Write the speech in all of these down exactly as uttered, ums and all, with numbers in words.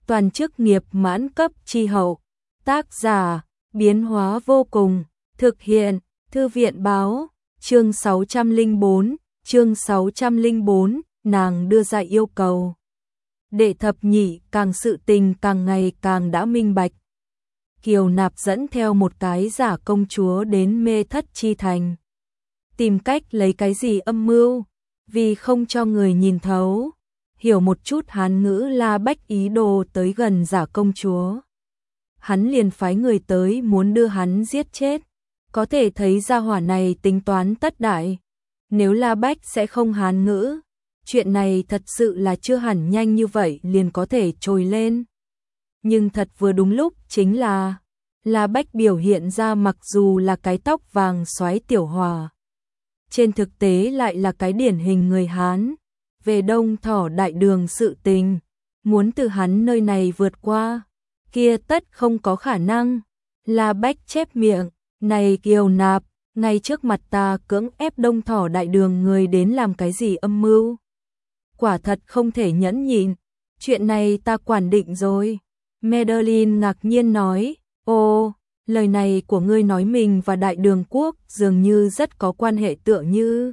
toàn chức nghiệp mãn cấp chi hậu. Tác giả, biến hóa vô cùng, thực hiện, thư viện báo, chương sáu trăm lẻ bốn, chương sáu trăm lẻ bốn, nàng đưa ra yêu cầu. Đệ thập nhị càng sự tình càng ngày càng đã minh bạch. Kiều Nạp dẫn theo một cái giả công chúa đến Mê Thất Chi Thành. Tìm cách lấy cái gì âm mưu, vì không cho người nhìn thấu, hiểu một chút Hán ngữ La Bách ý đồ tới gần giả công chúa. Hắn liền phái người tới muốn đưa hắn giết chết, có thể thấy gia hỏa này tính toán tất đại. Nếu La Bách sẽ không Hán ngữ, chuyện này thật sự là chưa hẳn nhanh như vậy liền có thể trồi lên. Nhưng thật vừa đúng lúc chính là La Bách biểu hiện ra mặc dù là cái tóc vàng xoáy tiểu hòa, trên thực tế lại là cái điển hình người Hán. Về Đông Thỏ Đại Đường sự tình, muốn từ hắn nơi này vượt qua, kia tất không có khả năng. La Bách chép miệng, này Kiều Nạp, ngay trước mặt ta cưỡng ép Đông Thỏ Đại Đường người đến làm cái gì âm mưu? Quả thật không thể nhẫn nhịn, chuyện này ta quản định rồi. Madeline ngạc nhiên nói, ô, lời này của ngươi nói mình và Đại Đường Quốc dường như rất có quan hệ tựa như.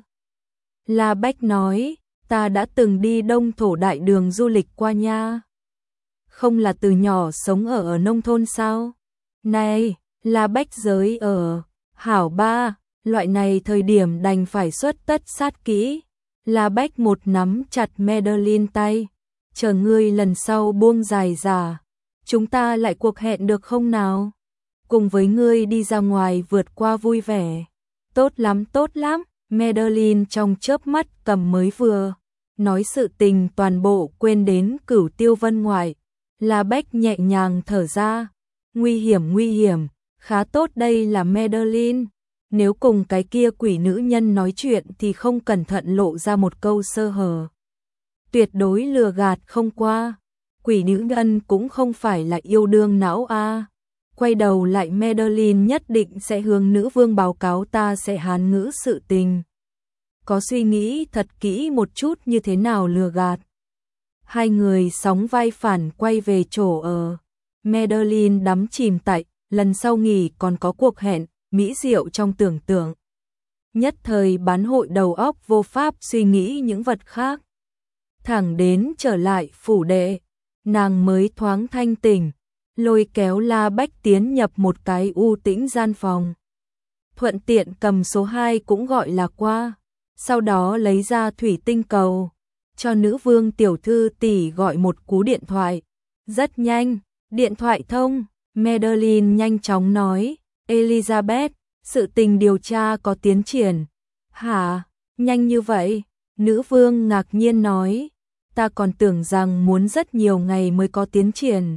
La Bách nói, ta đã từng đi Đông Thổ Đại Đường du lịch qua nha. Không là từ nhỏ sống ở, ở nông thôn sao? Này, La Bách giới ở, hảo ba, loại này thời điểm đành phải xuất tất sát kỹ. La Bách một nắm chặt Madeline tay, chờ ngươi lần sau buông dài giả, chúng ta lại cuộc hẹn được không nào? Cùng với ngươi đi ra ngoài vượt qua vui vẻ. Tốt lắm, tốt lắm. Madeline trong chớp mắt cầm mới vừa nói sự tình toàn bộ quên đến Cửu Tiêu Vân ngoại. La Bách nhẹ nhàng thở ra, nguy hiểm nguy hiểm, khá tốt đây là Madeline. Nếu cùng cái kia quỷ nữ nhân nói chuyện thì không cẩn thận lộ ra một câu sơ hở. Tuyệt đối lừa gạt không qua. Quỷ nữ nhân cũng không phải là yêu đương não a. Quay đầu lại Madeline nhất định sẽ hướng nữ vương báo cáo ta sẽ Hán ngữ sự tình. Có suy nghĩ thật kỹ một chút như thế nào lừa gạt. Hai người sóng vai phản quay về chỗ ở. Madeline đắm chìm tại lần sau nghỉ còn có cuộc hẹn mỹ diệu trong tưởng tượng. Nhất thời bán hội đầu óc vô pháp suy nghĩ những vật khác. Thẳng đến trở lại phủ đệ, nàng mới thoáng thanh tỉnh, lôi kéo La Bách tiến nhập một cái u tĩnh gian phòng. Thuận tiện cầm số hai cũng gọi là qua, sau đó lấy ra thủy tinh cầu, cho nữ vương tiểu thư tỷ gọi một cú điện thoại. Rất nhanh, điện thoại thông, Madeline nhanh chóng nói, Elizabeth, sự tình điều tra có tiến triển. Hả, nhanh như vậy? Nữ vương ngạc nhiên nói, ta còn tưởng rằng muốn rất nhiều ngày mới có tiến triển.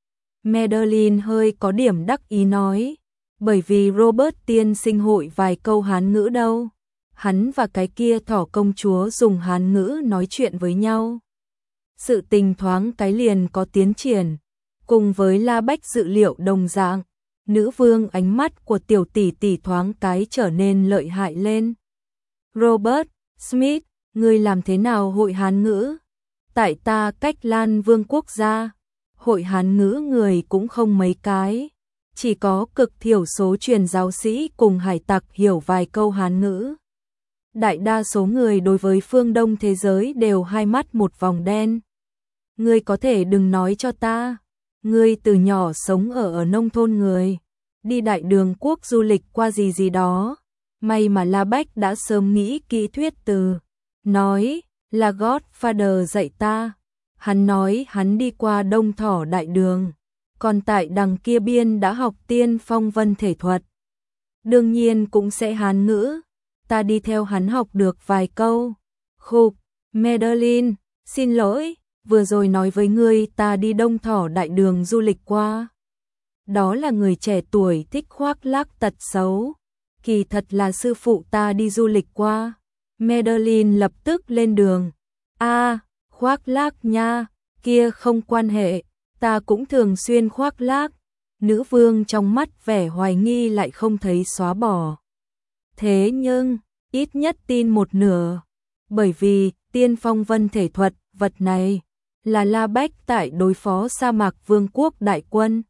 Madeline hơi có điểm đắc ý nói, bởi vì Robert tiên sinh hội vài câu Hán ngữ đâu. Hắn và cái kia thỏ công chúa dùng Hán ngữ nói chuyện với nhau. Sự tình thoáng cái liền có tiến triển, cùng với La Bách dự liệu đồng dạng. Nữ vương ánh mắt của tiểu tỷ tỷ thoáng cái trở nên lợi hại lên. Robert, Smith, ngươi làm thế nào hội Hán ngữ? Tại ta cách Lan Vương quốc gia, hội Hán ngữ người cũng không mấy cái. Chỉ có cực thiểu số truyền giáo sĩ cùng hải tặc hiểu vài câu Hán ngữ. Đại đa số người đối với phương Đông thế giới đều hai mắt một vòng đen. Ngươi có thể đừng nói cho ta. Ngươi từ nhỏ sống ở ở nông thôn người, đi Đại Đường Quốc du lịch qua gì gì đó. May mà La Bách đã sớm nghĩ kỹ thuyết từ. Nói là Godfather dạy ta. Hắn nói hắn đi qua Đông Thỏ Đại Đường, còn tại đằng kia biên đã học tiên phong vân thể thuật. Đương nhiên cũng sẽ Hán ngữ. Ta đi theo hắn học được vài câu. Khục, Madeline, xin lỗi, vừa rồi nói với ngươi ta đi Đông Thỏ Đại Đường du lịch qua. Đó là người trẻ tuổi thích khoác lác tật xấu. Kỳ thật là sư phụ ta đi du lịch qua. Madeline lập tức lên đường. A, khoác lác nha, kia không quan hệ, ta cũng thường xuyên khoác lác. Nữ vương trong mắt vẻ hoài nghi lại không thấy xóa bỏ. Thế nhưng, ít nhất tin một nửa, bởi vì tiên phong vân thể thuật, vật này, là La Bách tại đối phó sa mạc vương quốc đại quân.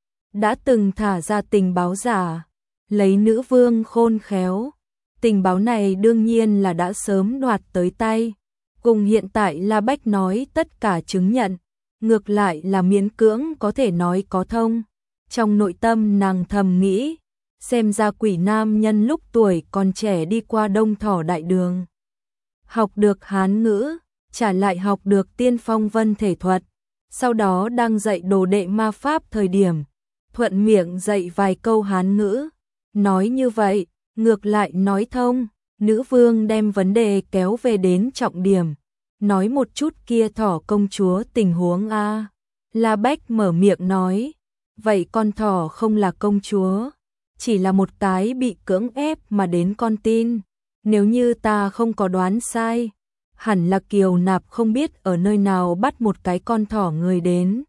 Đã từng thả ra tình báo giả, lấy nữ vương khôn khéo. Tình báo này đương nhiên là đã sớm đoạt tới tay. Cùng hiện tại La Bách nói tất cả chứng nhận, ngược lại là miễn cưỡng có thể nói có thông. Trong nội tâm nàng thầm nghĩ, xem ra quỷ nam nhân lúc tuổi còn trẻ đi qua Đông Thỏ Đại Đường. Học được Hán ngữ, trả lại học được tiên phong vân thể thuật, sau đó đang dạy đồ đệ ma pháp thời điểm, thuận miệng dạy vài câu Hán ngữ. Nói như vậy, ngược lại nói thông, nữ vương đem vấn đề kéo về đến trọng điểm. Nói một chút kia thỏ công chúa tình huống a. La Bách mở miệng nói, vậy con thỏ không là công chúa, chỉ là một cái bị cưỡng ép mà đến con tin. Nếu như ta không có đoán sai, hẳn là Kiều Nạp không biết ở nơi nào bắt một cái con thỏ người đến,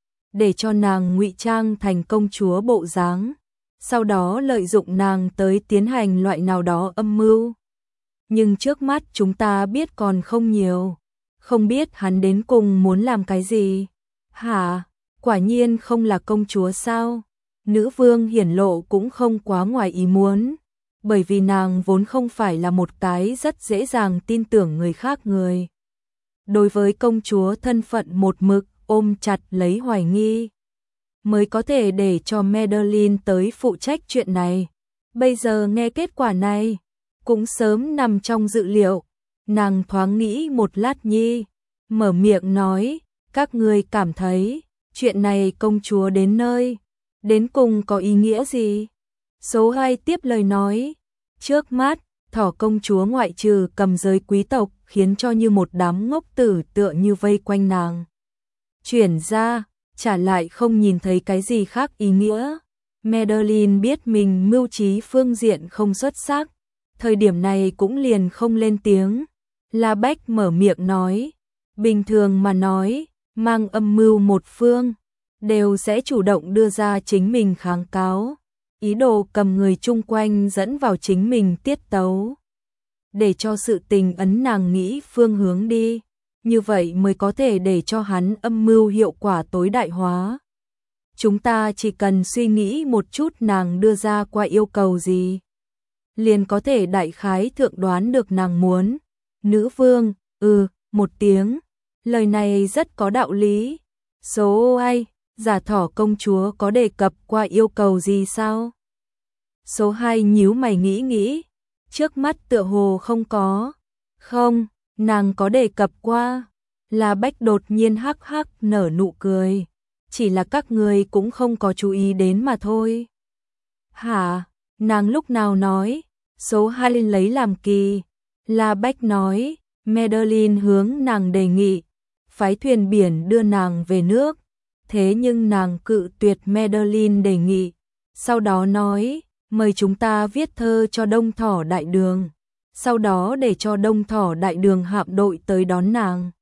để cho nàng ngụy trang thành công chúa bộ dáng, sau đó lợi dụng nàng tới tiến hành loại nào đó âm mưu. Nhưng trước mắt chúng ta biết còn không nhiều, không biết hắn đến cùng muốn làm cái gì. Hả, quả nhiên không là công chúa sao? Nữ vương hiển lộ cũng không quá ngoài ý muốn, bởi vì nàng vốn không phải là một cái rất dễ dàng tin tưởng người khác người. Đối với công chúa thân phận một mực ôm chặt lấy hoài nghi, mới có thể để cho Madeline tới phụ trách chuyện này. Bây giờ nghe kết quả này, cũng sớm nằm trong dự liệu. Nàng thoáng nghĩ một lát nhi, mở miệng nói, các ngươi cảm thấy, chuyện này công chúa đến nơi, đến cùng có ý nghĩa gì? Số hai tiếp lời nói, trước mắt, thỏ công chúa ngoại trừ cầm giới quý tộc khiến cho như một đám ngốc tử tựa như vây quanh nàng. Chuyển ra, trả lại không nhìn thấy cái gì khác ý nghĩa. Madeline biết mình mưu trí phương diện không xuất sắc, thời điểm này cũng liền không lên tiếng. La Bách mở miệng nói, bình thường mà nói, mang âm mưu một phương, đều sẽ chủ động đưa ra chính mình kháng cáo, ý đồ cầm người chung quanh dẫn vào chính mình tiết tấu, để cho sự tình ấn nàng nghĩ phương hướng đi, như vậy mới có thể để cho hắn âm mưu hiệu quả tối đại hóa. Chúng ta chỉ cần suy nghĩ một chút nàng đưa ra qua yêu cầu gì, liền có thể đại khái thượng đoán được nàng muốn. Nữ vương, ừ, một tiếng, lời này rất có đạo lý. Số hai, giả thỏ công chúa có đề cập qua yêu cầu gì sao? Số hai nhíu mày nghĩ nghĩ, trước mắt tựa hồ không có. Không, nàng có đề cập qua. La Bách đột nhiên hắc hắc nở nụ cười, chỉ là các người cũng không có chú ý đến mà thôi. Hả, nàng lúc nào nói? Số hai lấy làm kỳ. La Bách nói, Madeline hướng nàng đề nghị, phái thuyền biển đưa nàng về nước, thế nhưng nàng cự tuyệt Madeline đề nghị, sau đó nói, mời chúng ta viết thơ cho Đông Thỏ Đại Đường, sau đó để cho Đông Thỏ Đại Đường hạm đội tới đón nàng.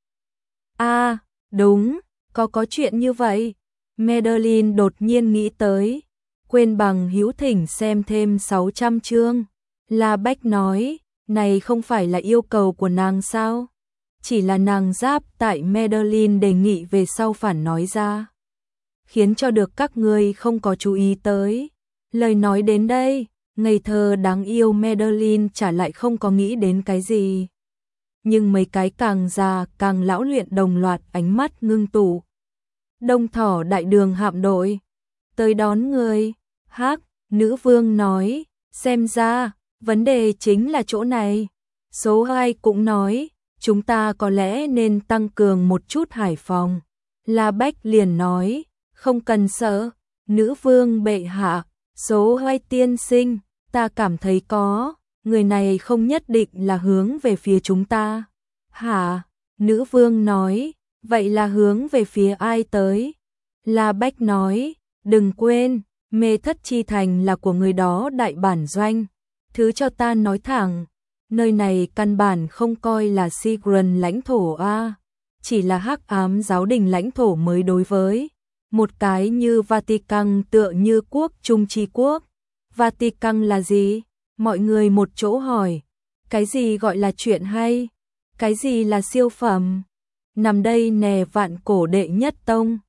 À, đúng, có có chuyện như vậy. Madeline đột nhiên nghĩ tới, quên bằng hữu thỉnh xem thêm sáu trăm chương. La Bách nói, này không phải là yêu cầu của nàng sao? Chỉ là nàng giáp tại Madeline đề nghị về sau phản nói ra, khiến cho được các ngươi không có chú ý tới. Lời nói đến đây, ngây thơ đáng yêu Madeline trả lại không có nghĩ đến cái gì. Nhưng mấy cái càng già càng lão luyện đồng loạt ánh mắt ngưng tụ. Đông Thỏ Đại Đường hạm đội tới đón người. Hắc, nữ vương nói, xem ra vấn đề chính là chỗ này. Số hai cũng nói, chúng ta có lẽ nên tăng cường một chút hải phòng. La Bách liền nói, không cần sợ, nữ vương bệ hạ. Số hai tiên sinh, ta cảm thấy có, người này không nhất định là hướng về phía chúng ta. Hả? Nữ vương nói, vậy là hướng về phía ai tới? La Bách nói, đừng quên, Mê Thất Chi Thành là của người đó đại bản doanh. Thứ cho ta nói thẳng, nơi này căn bản không coi là Sigurd lãnh thổ a, chỉ là hắc ám giáo đình lãnh thổ mới đối với. Một cái như Vatican tựa như quốc trung chi quốc. Vatican là gì? Mọi người một chỗ hỏi. Cái gì gọi là chuyện hay? Cái gì là siêu phẩm? nằm đây nè vạn cổ đệ nhất tông.